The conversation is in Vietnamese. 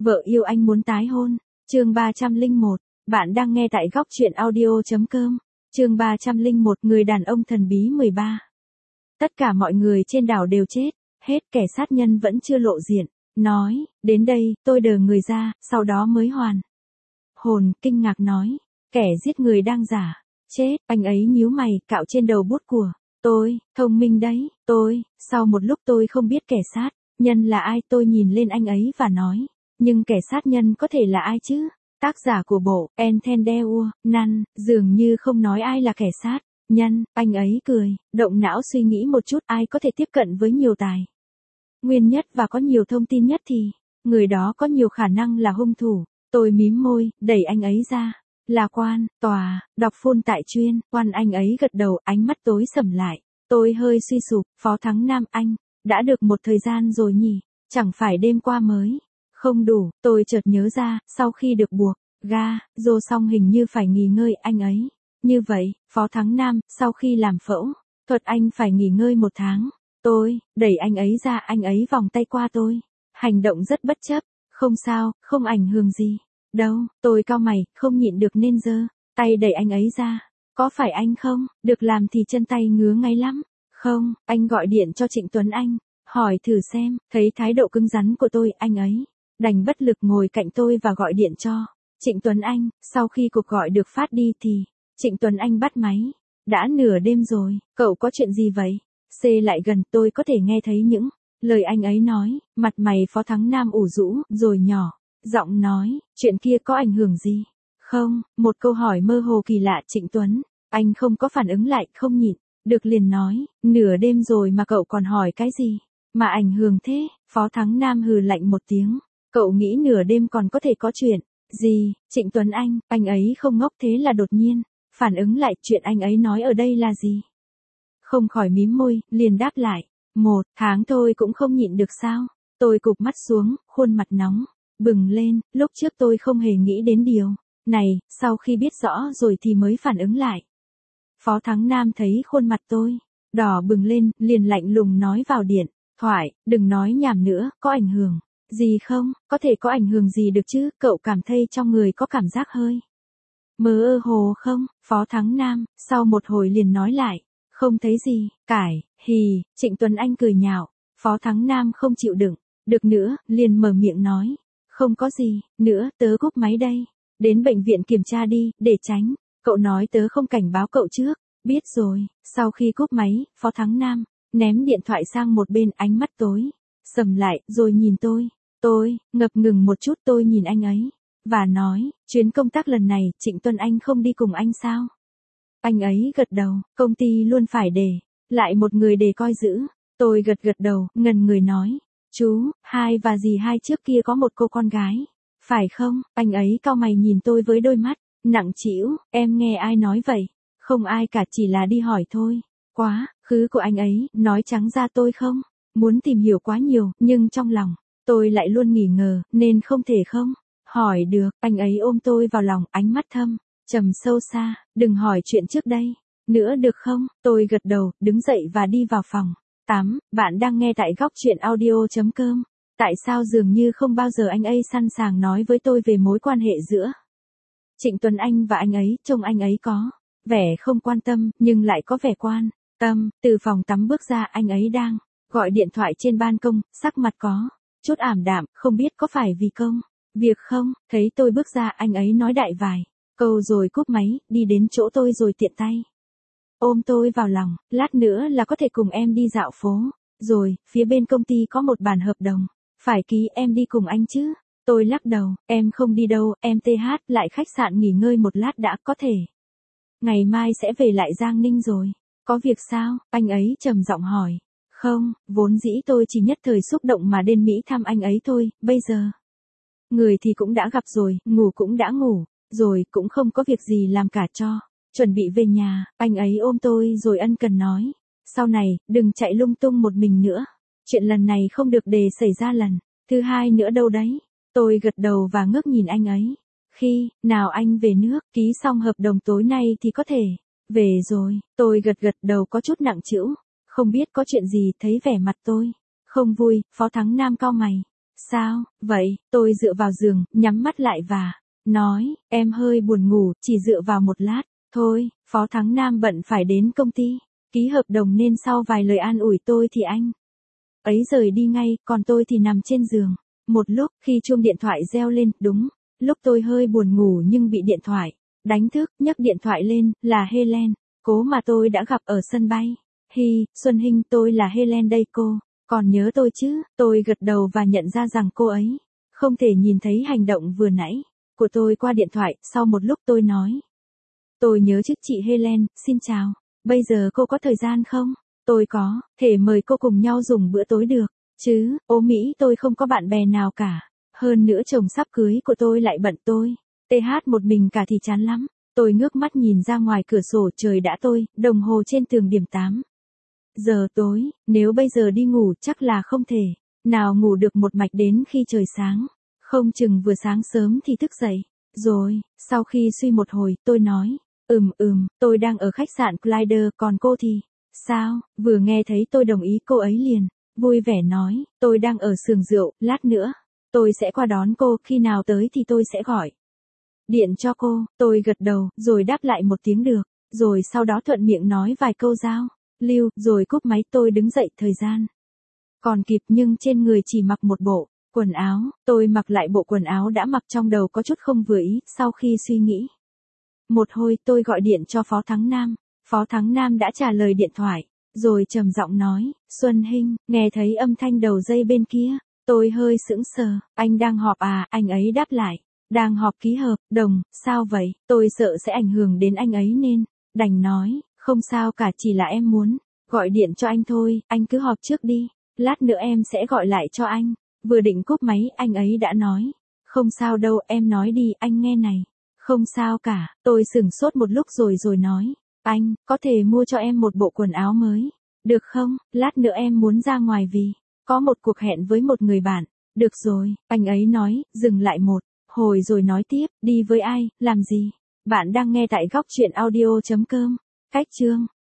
Vợ yêu anh muốn tái hôn. Chương 301. Bạn đang nghe tại góc truyện audio.com. Chương 301. Người đàn ông thần bí 13. Tất cả mọi người trên đảo đều chết, hết kẻ sát nhân vẫn chưa lộ diện. Nói, đến đây, tôi đờ người ra, sau đó mới hoàn hồn, kinh ngạc nói, kẻ giết người đang giả. Chết, anh ấy nhíu mày, cạo trên đầu bút của tôi, thông minh đấy, sau một lúc tôi không biết kẻ sát nhân là ai, tôi nhìn lên anh ấy và nói, nhưng kẻ sát nhân có thể là ai chứ? Tác giả của bộ Entendeu Nan, dường như không nói ai là kẻ sát nhân, anh ấy cười, động não suy nghĩ một chút, ai có thể tiếp cận với nhiều tài nguyên nhất và có nhiều thông tin nhất thì người đó có nhiều khả năng là hung thủ. Tôi mím môi, đẩy anh ấy ra. Là quan, tòa, đọc phôn tại chuyên, quan anh ấy gật đầu, ánh mắt tối sầm lại. Tôi hơi suy sụp, Phó Thắng Nam anh, đã được một thời gian rồi nhỉ, chẳng phải đêm qua mới. Không đủ, tôi chợt nhớ ra, sau khi được buộc ga, rô xong hình như phải nghỉ ngơi anh ấy. Như vậy, Phó Thắng Nam, sau khi làm phẫu thuật anh phải nghỉ ngơi 1 tháng. Tôi, đẩy anh ấy ra, anh ấy vòng tay qua tôi. Hành động rất bất chấp, không sao, không ảnh hưởng gì. Đâu, tôi cau mày, không nhịn được nên giơ tay đẩy anh ấy ra. Có phải anh không? Được làm thì chân tay ngứa ngay lắm. Không, anh gọi điện cho Trịnh Tuấn Anh. Hỏi thử xem, thấy thái độ cứng rắn của tôi, anh ấy đành bất lực ngồi cạnh tôi và gọi điện cho Trịnh Tuấn Anh. Sau khi cuộc gọi được phát đi thì Trịnh Tuấn Anh bắt máy. Đã nửa đêm rồi, cậu có chuyện gì vậy? C lại gần, tôi có thể nghe thấy những lời anh ấy nói. Mặt mày Phó Thắng Nam ủ rũ, rồi nhỏ giọng nói, chuyện kia có ảnh hưởng gì? Không, một câu hỏi mơ hồ kỳ lạ. Trịnh Tuấn Anh không có phản ứng lại, không nhịn được liền nói, nửa đêm rồi mà cậu còn hỏi cái gì mà ảnh hưởng thế? Phó Thắng Nam hừ lạnh một tiếng, cậu nghĩ nửa đêm còn có thể có chuyện gì? Trịnh Tuấn anh ấy không ngốc thế là đột nhiên phản ứng lại, chuyện anh ấy nói ở đây là gì? Không khỏi mím môi, liền đáp lại, 1 tháng thôi cũng không nhịn được sao? Tôi cụp mắt xuống, khuôn mặt nóng bừng lên, lúc trước tôi không hề nghĩ đến điều này, sau khi biết rõ rồi thì mới phản ứng lại. Phó Thắng Nam thấy khuôn mặt tôi đỏ bừng lên, liền lạnh lùng nói vào điện thoại, đừng nói nhảm nữa, có ảnh hưởng gì không? Có thể có ảnh hưởng gì được chứ? Cậu cảm thấy trong người có cảm giác hơi mơ hồ không? Phó Thắng Nam sau một hồi liền nói lại, không thấy gì, hì. Trịnh Tuấn Anh cười nhạo. Phó Thắng Nam không chịu đựng được nữa, liền mở miệng nói, không có gì nữa, tớ cúp máy đây. Đến bệnh viện kiểm tra đi, để tránh cậu nói tớ không cảnh báo cậu trước. Biết rồi. Sau khi cúp máy, Phó Thắng Nam ném điện thoại sang một bên, ánh mắt tối sầm lại, rồi nhìn tôi. Tôi ngập ngừng một chút, tôi nhìn anh ấy và nói, chuyến công tác lần này Trịnh Tuấn Anh không đi cùng anh sao? Anh ấy gật đầu, công ty luôn phải để lại một người để coi giữ. Tôi gật đầu, ngần người nói, chú, Hai và dì Hai trước kia có một cô con gái, phải không? Anh ấy cau mày nhìn tôi với đôi mắt nặng trĩu, em nghe ai nói vậy? Không ai cả, chỉ là đi hỏi thôi. Quá khứ của anh ấy, nói trắng ra tôi không muốn tìm hiểu quá nhiều, nhưng trong lòng tôi lại luôn nghi ngờ, nên không thể không hỏi được. Anh ấy ôm tôi vào lòng, ánh mắt thâm trầm sâu xa, đừng hỏi chuyện trước đây nữa được không? Tôi gật đầu, đứng dậy và đi vào phòng tắm. Bạn đang nghe tại góc truyện audio.com. Tại sao dường như không bao giờ anh ấy sẵn sàng nói với tôi về mối quan hệ giữa Trịnh Tuấn Anh và anh ấy? Trông anh ấy có vẻ không quan tâm, nhưng lại có vẻ quan tâm. Từ phòng tắm bước ra, anh ấy đang gọi điện thoại trên ban công, sắc mặt có chút ảm đạm, không biết có phải vì công việc không? Thấy tôi bước ra, anh ấy nói đại vài câu rồi cúp máy, đi đến chỗ tôi rồi tiện tay ôm tôi vào lòng, lát nữa là có thể cùng em đi dạo phố rồi, phía bên công ty có một bản hợp đồng phải ký, em đi cùng anh chứ? Tôi lắc đầu, em không đi đâu, em lại khách sạn nghỉ ngơi một lát đã, có thể ngày mai sẽ về lại Giang Ninh rồi. Có việc sao? Anh ấy trầm giọng hỏi. Không, vốn dĩ tôi chỉ nhất thời xúc động mà đến Mỹ thăm anh ấy thôi, bây giờ người thì cũng đã gặp rồi, ngủ cũng đã ngủ rồi, cũng không có việc gì làm cả, cho chuẩn bị về nhà. Anh ấy ôm tôi rồi ân cần nói, sau này đừng chạy lung tung một mình nữa, chuyện lần này không được để xảy ra lần thứ hai nữa đâu đấy. Tôi gật đầu và ngước nhìn anh ấy. Khi nào anh về nước, ký xong hợp đồng tối nay thì có thể về rồi. Tôi gật đầu có chút nặng trĩu, không biết có chuyện gì. Thấy vẻ mặt tôi không vui, Phó Thắng Nam cau mày. Sao, vậy, tôi dựa vào giường, nhắm mắt lại và nói, em hơi buồn ngủ, chỉ dựa vào một lát, thôi, Phó Thắng Nam bận phải đến công ty, ký hợp đồng nên sau vài lời an ủi tôi thì anh ấy rời đi ngay, còn tôi thì nằm trên giường. Một lúc, khi chuông điện thoại reo lên, đúng, lúc tôi hơi buồn ngủ nhưng bị điện thoại đánh thức, nhấc điện thoại lên, là Helen, cố mà tôi đã gặp ở sân bay. Hi, Xuân Hinh, tôi là Helen đây cô, còn nhớ tôi chứ? Tôi gật đầu và nhận ra rằng cô ấy không thể nhìn thấy hành động vừa nãy của tôi qua điện thoại. Sau một lúc tôi nói, tôi nhớ chứ chị Helen, xin chào, bây giờ cô có thời gian không? Tôi có, thể mời cô cùng nhau dùng bữa tối được chứ? Ô Mỹ, tôi không có bạn bè nào cả, hơn nữa chồng sắp cưới của tôi lại bận tôi. TH một mình cả thì chán lắm. Tôi ngước mắt nhìn ra ngoài cửa sổ, trời đã tối, đồng hồ trên tường điểm 8 giờ tối, nếu bây giờ đi ngủ chắc là không thể nào ngủ được một mạch đến khi trời sáng, không chừng vừa sáng sớm thì thức dậy. Rồi, sau khi suy một hồi, tôi nói, tôi đang ở khách sạn Glider, còn cô thì sao? Vừa nghe thấy tôi đồng ý cô ấy liền vui vẻ nói, tôi đang ở xưởng rượu, lát nữa tôi sẽ qua đón cô, khi nào tới thì tôi sẽ gọi điện cho cô. Tôi gật đầu, rồi đáp lại một tiếng được, rồi sau đó thuận miệng nói vài câu giao lưu, rồi cúp máy. Tôi đứng dậy, thời gian còn kịp nhưng trên người chỉ mặc một bộ quần áo. Tôi mặc lại bộ quần áo đã mặc, trong đầu có chút không vừa ý. Sau khi suy nghĩ một hồi, tôi gọi điện cho Phó Thắng Nam. Phó Thắng Nam đã trả lời điện thoại, rồi trầm giọng nói, Xuân Hinh. Nghe thấy âm thanh đầu dây bên kia, tôi hơi sững sờ. Anh đang họp à? Anh ấy đáp lại, đang họp ký hợp đồng. Sao vậy? Tôi sợ sẽ ảnh hưởng đến anh ấy nên đành nói, không sao cả, chỉ là em muốn gọi điện cho anh thôi, anh cứ họp trước đi, lát nữa em sẽ gọi lại cho anh. Vừa định cúp máy, anh ấy đã nói, không sao đâu, em nói đi, anh nghe này. Không sao cả. Tôi sửng sốt một lúc rồi nói, anh có thể mua cho em một bộ quần áo mới được không? Lát nữa em muốn ra ngoài vì có một cuộc hẹn với một người bạn. Được rồi, anh ấy nói, dừng lại một hồi rồi nói tiếp, đi với ai, làm gì? Bạn đang nghe tại góc truyện audio.com. Cách chương